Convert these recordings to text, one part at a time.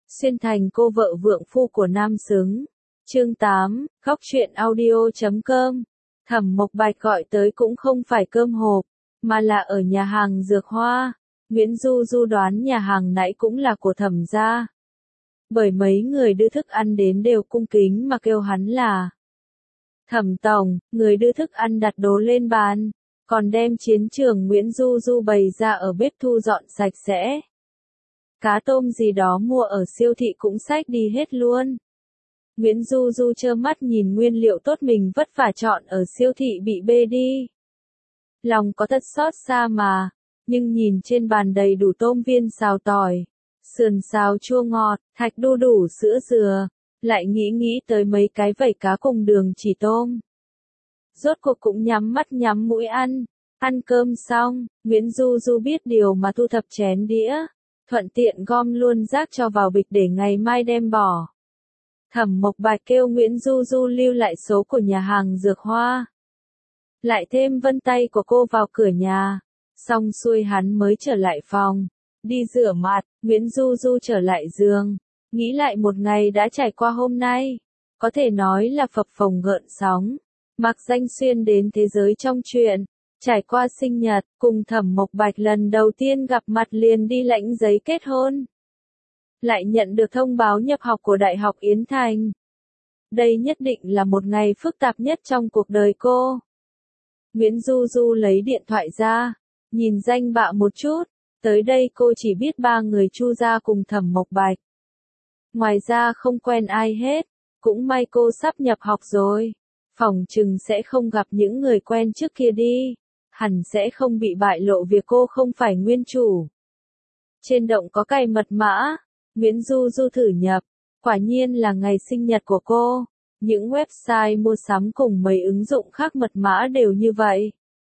Xuyên thành cô vợ vượng phu của nam xứng. Chương 8, Góc truyện audio.com. Thẩm Mộc Bạch gọi tới cũng không phải cơm hộp, mà là ở nhà hàng Dược Hoa. Nguyễn Du Du đoán nhà hàng nãy cũng là của Thẩm gia. Bởi mấy người đưa thức ăn đến đều cung kính mà kêu hắn là Thẩm Tổng, người đưa thức ăn đặt đồ lên bàn, còn đem chiến trường Nguyễn Du Du bày ra ở bếp thu dọn sạch sẽ. Cá tôm gì đó mua ở siêu thị cũng xách đi hết luôn. Nguyễn Du Du trơ mắt nhìn nguyên liệu tốt mình vất vả chọn ở siêu thị bị bê đi. Lòng có thật xót xa mà, nhưng nhìn trên bàn đầy đủ tôm viên xào tỏi, sườn xào chua ngọt, thạch đu đủ sữa dừa, lại nghĩ tới mấy cái vảy cá cùng đường chỉ tôm. Rốt cuộc cũng nhắm mắt nhắm mũi ăn. Ăn cơm xong, Nguyễn Du Du biết điều mà thu thập chén đĩa, thuận tiện gom luôn rác cho vào bịch để ngày mai đem bỏ. Thẩm Mộc Bạch kêu Nguyễn Du Du lưu lại số của nhà hàng Dược Hoa, lại thêm vân tay của cô vào cửa nhà. Xong xuôi hắn mới trở lại phòng, đi rửa mặt. Nguyễn Du Du trở lại giường, nghĩ lại một ngày đã trải qua hôm nay, có thể nói là phập phồng gợn sóng. Mạc Danh Xuyên đến thế giới trong truyện, trải qua sinh nhật, cùng Thẩm Mộc Bạch lần đầu tiên gặp mặt liền đi lãnh giấy kết hôn. Lại nhận được thông báo nhập học của Đại học Yến Thành. Đây nhất định là một ngày phức tạp nhất trong cuộc đời cô. Nguyễn Du Du lấy điện thoại ra, nhìn danh bạ một chút, tới đây cô chỉ biết 3 người Chu gia cùng Thẩm Mộc Bạch. Ngoài ra không quen ai hết, cũng may cô sắp nhập học rồi. Phỏng chừng sẽ không gặp những người quen trước kia đi, hẳn sẽ không bị bại lộ việc cô không phải nguyên chủ. Trên động có cài mật mã, Nguyễn Du Du thử nhập, quả nhiên là ngày sinh nhật của cô. Những website mua sắm cùng mấy ứng dụng khác mật mã đều như vậy.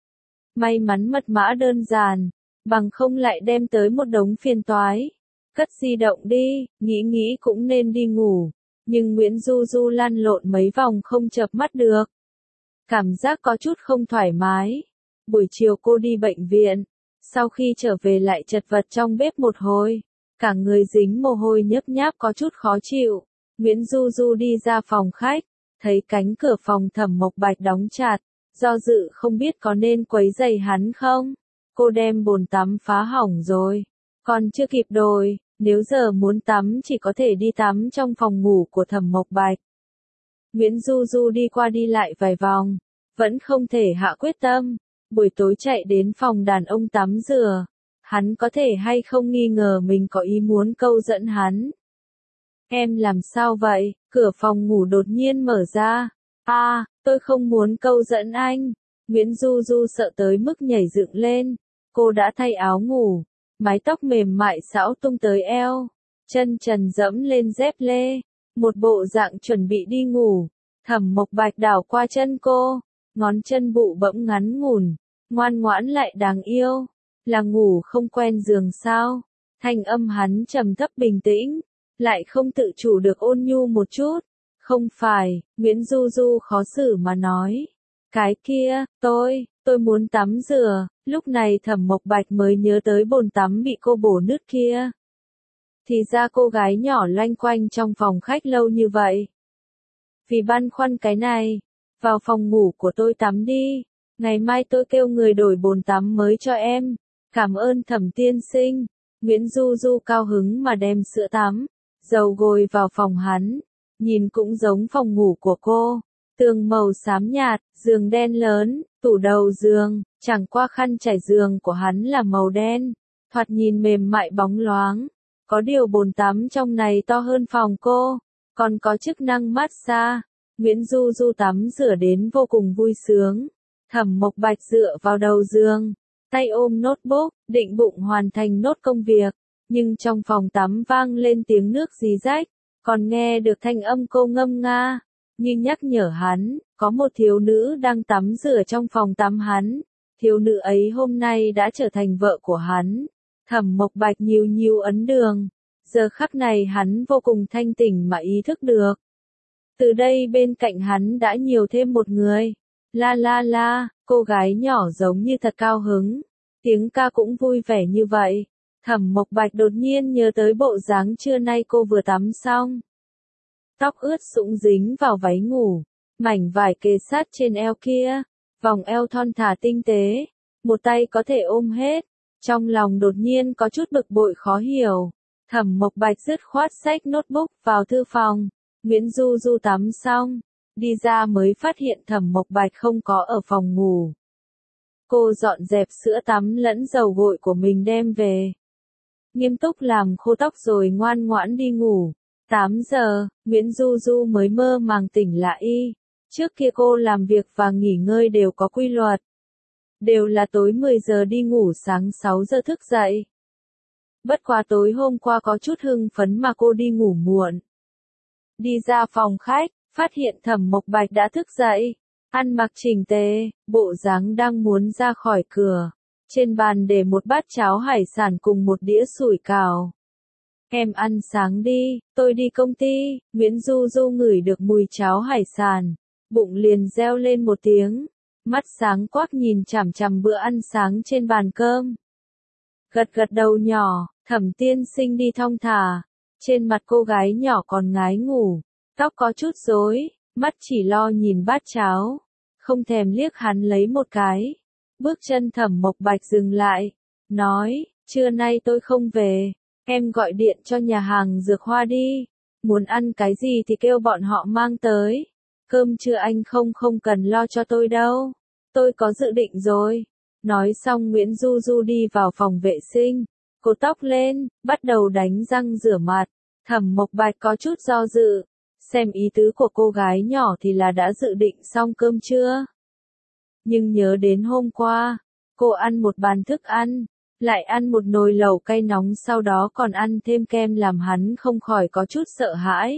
May mắn mật mã đơn giản, bằng không lại đem tới một đống phiền toái. Cất di động đi, nghĩ cũng nên đi ngủ. Nhưng Nguyễn Du Du lăn lộn mấy vòng không chợp mắt được. Cảm giác có chút không thoải mái. Buổi chiều cô đi bệnh viện. Sau khi trở về lại chật vật trong bếp một hồi. Cả người dính mồ hôi nhớp nháp có chút khó chịu. Nguyễn Du Du đi ra phòng khách. Thấy cánh cửa phòng Thẩm Mộc Bạch đóng chặt. Do dự không biết có nên quấy rầy hắn không. Cô đem bồn tắm phá hỏng rồi. Còn chưa kịp đổi. Nếu giờ muốn tắm chỉ có thể đi tắm trong phòng ngủ của Thẩm Mộc Bạch. Nguyễn Du Du đi qua đi lại vài vòng, vẫn không thể hạ quyết tâm. Buổi tối chạy đến phòng đàn ông tắm rửa, hắn có thể hay không nghi ngờ mình có ý muốn câu dẫn hắn. Em làm sao vậy? Cửa phòng ngủ đột nhiên mở ra. Tôi không muốn câu dẫn anh. Nguyễn Du Du sợ tới mức nhảy dựng lên. Cô đã thay áo ngủ. Mái tóc mềm mại xõa tung tới eo, chân trần dẫm lên dép lê, một bộ dạng chuẩn bị đi ngủ. Thẩm Mộc Bạch đảo qua chân cô, ngón chân bụ bẫm ngắn ngủn, ngoan ngoãn lại đáng yêu. Là ngủ không quen giường sao? Thanh âm hắn trầm thấp bình tĩnh, lại không tự chủ được ôn nhu một chút. Không phải, Nguyễn Du Du khó xử mà nói. Cái kia, tôi muốn tắm rửa. Lúc này Thẩm Mộc Bạch mới nhớ tới bồn tắm bị cô bổ nứt kia. Thì ra cô gái nhỏ loanh quanh trong phòng khách lâu như vậy. Vì băn khoăn cái này, vào phòng ngủ của tôi tắm đi. Ngày mai tôi kêu người đổi bồn tắm mới cho em. Cảm ơn Thẩm tiên sinh. Nguyễn Du Du cao hứng mà đem sữa tắm, dầu gội vào phòng hắn. Nhìn cũng giống phòng ngủ của cô. Tường màu xám nhạt, giường đen lớn, tủ đầu giường, chẳng qua khăn trải giường của hắn là màu đen, thoạt nhìn mềm mại bóng loáng. Có điều bồn tắm trong này to hơn phòng cô, còn có chức năng massage. Nguyễn Du Du tắm rửa đến vô cùng vui sướng. Thẩm Mộc Bạch dựa vào đầu giường, tay ôm notebook, định bụng hoàn thành nốt công việc. Nhưng trong phòng tắm vang lên tiếng nước rỉ rách, còn nghe được thanh âm cô ngâm nga. Như nhắc nhở hắn, có một thiếu nữ đang tắm rửa trong phòng tắm hắn. Thiếu nữ ấy hôm nay đã trở thành vợ của hắn. Thẩm Mộc Bạch nhíu ấn đường. Giờ khắc này hắn vô cùng thanh tỉnh mà ý thức được. Từ đây bên cạnh hắn đã nhiều thêm một người. La, cô gái nhỏ giống như thật cao hứng. Tiếng ca cũng vui vẻ như vậy. Thẩm Mộc Bạch đột nhiên nhớ tới bộ dáng trưa nay cô vừa tắm xong. Tóc ướt sũng dính vào váy ngủ, mảnh vải kề sát trên eo kia, vòng eo thon thả tinh tế, một tay có thể ôm hết. Trong lòng đột nhiên có chút bực bội khó hiểu. Thẩm Mộc Bạch dứt khoát xách notebook vào thư phòng. Nguyễn Du Du tắm xong, đi ra mới phát hiện Thẩm Mộc Bạch không có ở phòng ngủ. Cô dọn dẹp sữa tắm lẫn dầu gội của mình đem về. Nghiêm túc làm khô tóc rồi ngoan ngoãn đi ngủ. 8 giờ, Nguyễn Du Du mới mơ màng tỉnh lại. Trước kia cô làm việc và nghỉ ngơi đều có quy luật. Đều là tối 10 giờ đi ngủ, sáng 6 giờ thức dậy. Bất quá tối hôm qua có chút hưng phấn mà cô đi ngủ muộn. Đi ra phòng khách, phát hiện Thẩm Mộc Bạch đã thức dậy, ăn mặc chỉnh tề, bộ dáng đang muốn ra khỏi cửa. Trên bàn để một bát cháo hải sản cùng một đĩa sủi cảo. Em ăn sáng đi, tôi đi công ty. Nguyễn Du Du ngửi được mùi cháo hải sản, bụng liền reo lên một tiếng, mắt sáng quắc nhìn chằm chằm bữa ăn sáng trên bàn cơm. Gật gật đầu nhỏ, Thẩm tiên sinh đi thong thả. Trên mặt cô gái nhỏ còn ngái ngủ, tóc có chút rối, mắt chỉ lo nhìn bát cháo, không thèm liếc hắn lấy một cái. Bước chân Thẩm Mộc Bạch dừng lại, nói, trưa nay tôi không về, em gọi điện cho nhà hàng Dược Hoa đi, muốn ăn cái gì thì kêu bọn họ mang tới. Cơm trưa anh không cần lo cho tôi đâu, tôi có dự định rồi. Nói xong Nguyễn Du Du đi vào phòng vệ sinh, cột tóc lên, bắt đầu đánh răng rửa mặt. Thẩm Mộc Bạch có chút do dự, xem ý tứ của cô gái nhỏ thì là đã dự định xong cơm trưa. Nhưng nhớ đến hôm qua, cô ăn một bàn thức ăn, lại ăn một nồi lẩu cay nóng sau đó còn ăn thêm kem làm hắn không khỏi có chút sợ hãi.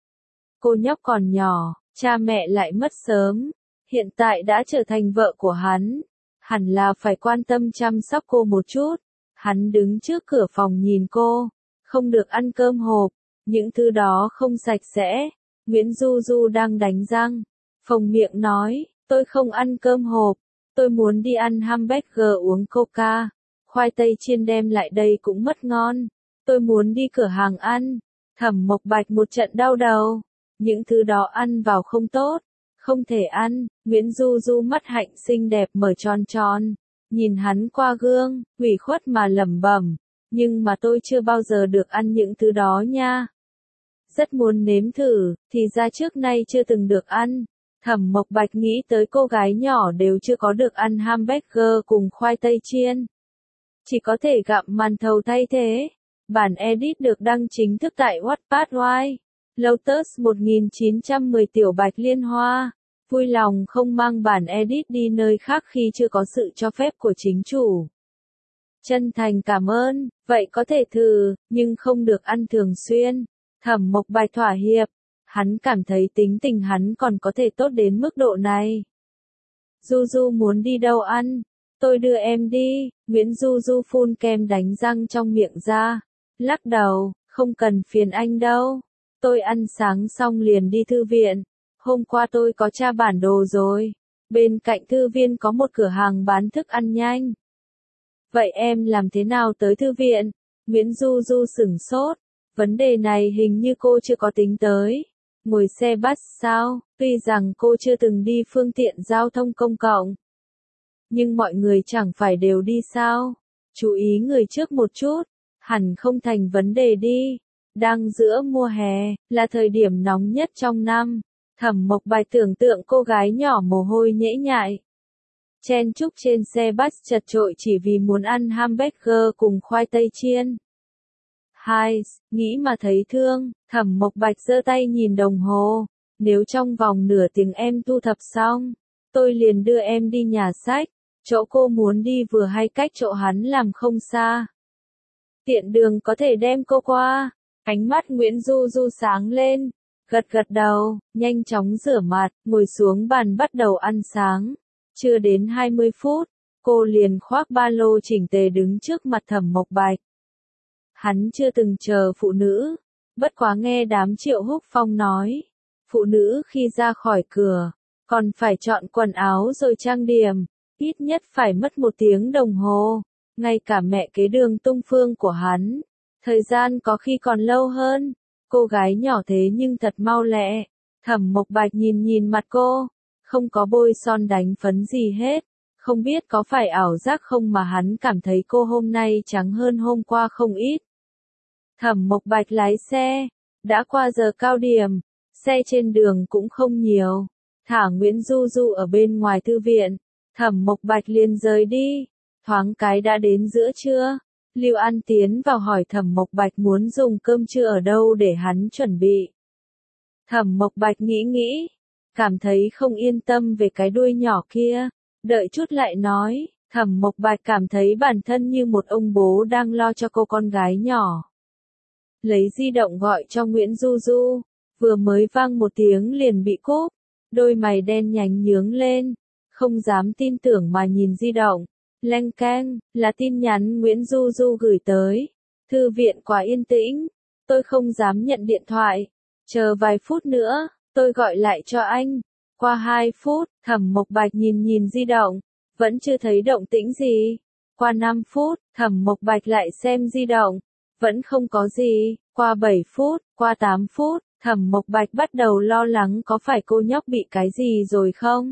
Cô nhóc còn nhỏ, cha mẹ lại mất sớm, hiện tại đã trở thành vợ của hắn, hẳn là phải quan tâm chăm sóc cô một chút. Hắn đứng trước cửa phòng nhìn cô, không được ăn cơm hộp, những thứ đó không sạch sẽ. Nguyễn Du Du đang đánh răng, phồng miệng nói, tôi không ăn cơm hộp, tôi muốn đi ăn hamburger uống coca, khoai tây chiên đem lại đây cũng mất ngon, tôi muốn đi cửa hàng ăn. Thẩm Mộc Bạch một trận đau đầu, những thứ đó ăn vào không tốt, không thể ăn. Nguyễn Du Du mắt hạnh xinh đẹp mở tròn tròn, nhìn hắn qua gương, ủy khuất mà lẩm bẩm, nhưng mà tôi chưa bao giờ được ăn những thứ đó nha. Rất muốn nếm thử, thì ra trước nay chưa từng được ăn. Thẩm Mộc Bạch nghĩ tới cô gái nhỏ đều chưa có được ăn hamburger cùng khoai tây chiên, chỉ có thể gặm màn thầu thay thế. Bản edit được đăng chính thức tại Wattpad Y. Lotus 1910 Tiểu Bạch Liên Hoa. Vui lòng không mang bản edit đi nơi khác khi chưa có sự cho phép của chính chủ. Chân thành cảm ơn, vậy có thể thử, nhưng không được ăn thường xuyên. Thẩm Mộc Bạch thỏa hiệp, hắn cảm thấy tính tình hắn còn có thể tốt đến mức độ này. Du Du muốn đi đâu ăn? Tôi đưa em đi. Nguyễn Du Du phun kem đánh răng trong miệng ra, lắc đầu, không cần phiền anh đâu. Tôi ăn sáng xong liền đi thư viện. Hôm qua tôi có tra bản đồ rồi. Bên cạnh thư viện có một cửa hàng bán thức ăn nhanh. Vậy em làm thế nào tới thư viện? Nguyễn Du Du sửng sốt. Vấn đề này hình như cô chưa có tính tới. Ngồi xe bus sao? Tuy rằng cô chưa từng đi phương tiện giao thông công cộng, nhưng mọi người chẳng phải đều đi sao? Chú ý người trước một chút, hẳn không thành vấn đề đi. Đang giữa mùa hè, là thời điểm nóng nhất trong năm. Thẩm Mộc Bạch tưởng tượng cô gái nhỏ mồ hôi nhễ nhại, chen chúc trên xe bus chật chội chỉ vì muốn ăn hamburger cùng khoai tây chiên. Hai, nghĩ mà thấy thương. Thẩm Mộc Bạch giơ tay nhìn đồng hồ. Nếu trong vòng nửa tiếng em thu thập xong, tôi liền đưa em đi nhà sách. Chỗ cô muốn đi vừa hay cách chỗ hắn làm không xa. Tiện đường có thể đem cô qua. Ánh mắt Nguyễn Du Du sáng lên, gật gật đầu, nhanh chóng rửa mặt, ngồi xuống bàn bắt đầu ăn sáng. Chưa đến 20 phút, cô liền khoác ba lô chỉnh tề đứng trước mặt Thẩm Mộc Bạch. Hắn chưa từng chờ phụ nữ, bất quá nghe đám Triệu Húc Phong nói, phụ nữ khi ra khỏi cửa, còn phải chọn quần áo rồi trang điểm, ít nhất phải mất 1 tiếng đồng hồ. ngay cả mẹ kế Đường Tung Phương của hắn. Thời gian có khi còn lâu hơn. Cô gái nhỏ thế nhưng thật mau lẹ. Thẩm Mộc Bạch nhìn nhìn mặt cô, không có bôi son đánh phấn gì hết. Không biết có phải ảo giác không mà hắn cảm thấy cô hôm nay trắng hơn hôm qua không ít. Thẩm Mộc Bạch lái xe, đã qua giờ cao điểm, xe trên đường cũng không nhiều. Thả Nguyễn Du Du ở bên ngoài thư viện, Thẩm Mộc Bạch liền rời đi. Thoáng cái đã đến giữa trưa, Lưu An tiến vào hỏi Thẩm Mộc Bạch muốn dùng cơm trưa ở đâu để hắn chuẩn bị. Thẩm Mộc Bạch nghĩ, cảm thấy không yên tâm về cái đuôi nhỏ kia, đợi chút lại nói. Thẩm Mộc Bạch cảm thấy bản thân như một ông bố đang lo cho cô con gái nhỏ. Lấy di động gọi cho Nguyễn Du Du, vừa mới vang một tiếng liền bị cúp, đôi mày đen nhánh nhướng lên, không dám tin tưởng mà nhìn di động. Leng keng, là tin nhắn Nguyễn Du Du gửi tới. Thư viện quá yên tĩnh, tôi không dám nhận điện thoại. Chờ vài phút nữa, tôi gọi lại cho anh. Qua 2 phút, Thẩm Mộc Bạch nhìn nhìn di động, vẫn chưa thấy động tĩnh gì. Qua 5 phút, Thẩm Mộc Bạch lại xem di động, vẫn không có gì. Qua 7 phút, qua 8 phút, Thẩm Mộc Bạch bắt đầu lo lắng có phải cô nhóc bị cái gì rồi không?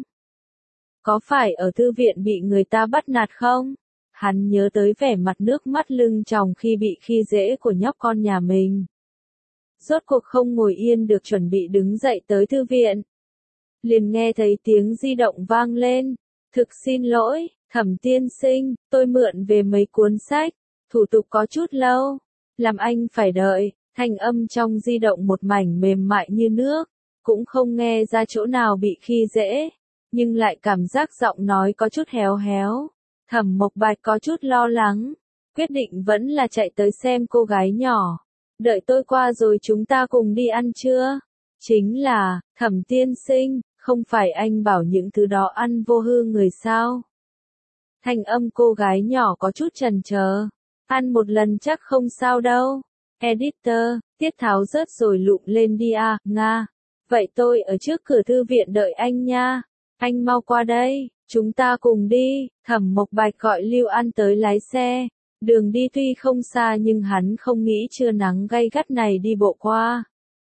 Có phải ở thư viện bị người ta bắt nạt không? Hắn nhớ tới vẻ mặt nước mắt lưng tròng khi bị khi dễ của nhóc con nhà mình. Rốt cuộc không ngồi yên được chuẩn bị đứng dậy tới thư viện. Liền nghe thấy tiếng di động vang lên. Thực xin lỗi, Thẩm tiên sinh, tôi mượn về mấy cuốn sách, thủ tục có chút lâu, làm anh phải đợi. Thanh âm trong di động một mảnh mềm mại như nước, cũng không nghe ra chỗ nào bị khi dễ, nhưng lại cảm giác giọng nói có chút héo héo. Thẩm Mộc Bạch có chút lo lắng, quyết định vẫn là chạy tới xem cô gái nhỏ. Đợi tôi qua rồi chúng ta cùng đi ăn trưa. Chính là, Thẩm tiên sinh, không phải anh bảo những thứ đó ăn vô hư người sao? Thanh âm cô gái nhỏ có chút chần chờ. Ăn một lần chắc không sao đâu. Editor, tiết tháo rớt rồi lụm lên đi à, Nga. Vậy tôi ở trước cửa thư viện đợi anh nha. Anh mau qua đây, chúng ta cùng đi. Thẩm Mộc Bạch gọi Lưu An tới lái xe. Đường đi tuy không xa nhưng hắn không nghĩ trưa nắng gay gắt này đi bộ qua.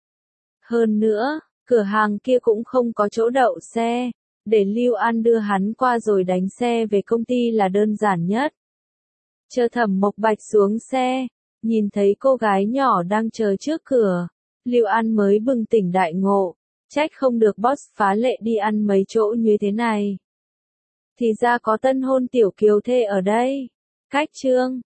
Hơn nữa, cửa hàng kia cũng không có chỗ đậu xe. Để Lưu An đưa hắn qua rồi đánh xe về công ty là đơn giản nhất. Chờ Thẩm Mộc Bạch xuống xe, nhìn thấy cô gái nhỏ đang chờ trước cửa, Lưu An mới bừng tỉnh đại ngộ, trách không được boss phá lệ đi ăn mấy chỗ như thế này. Thì ra có tân hôn tiểu kiều thê ở đây. Cách chương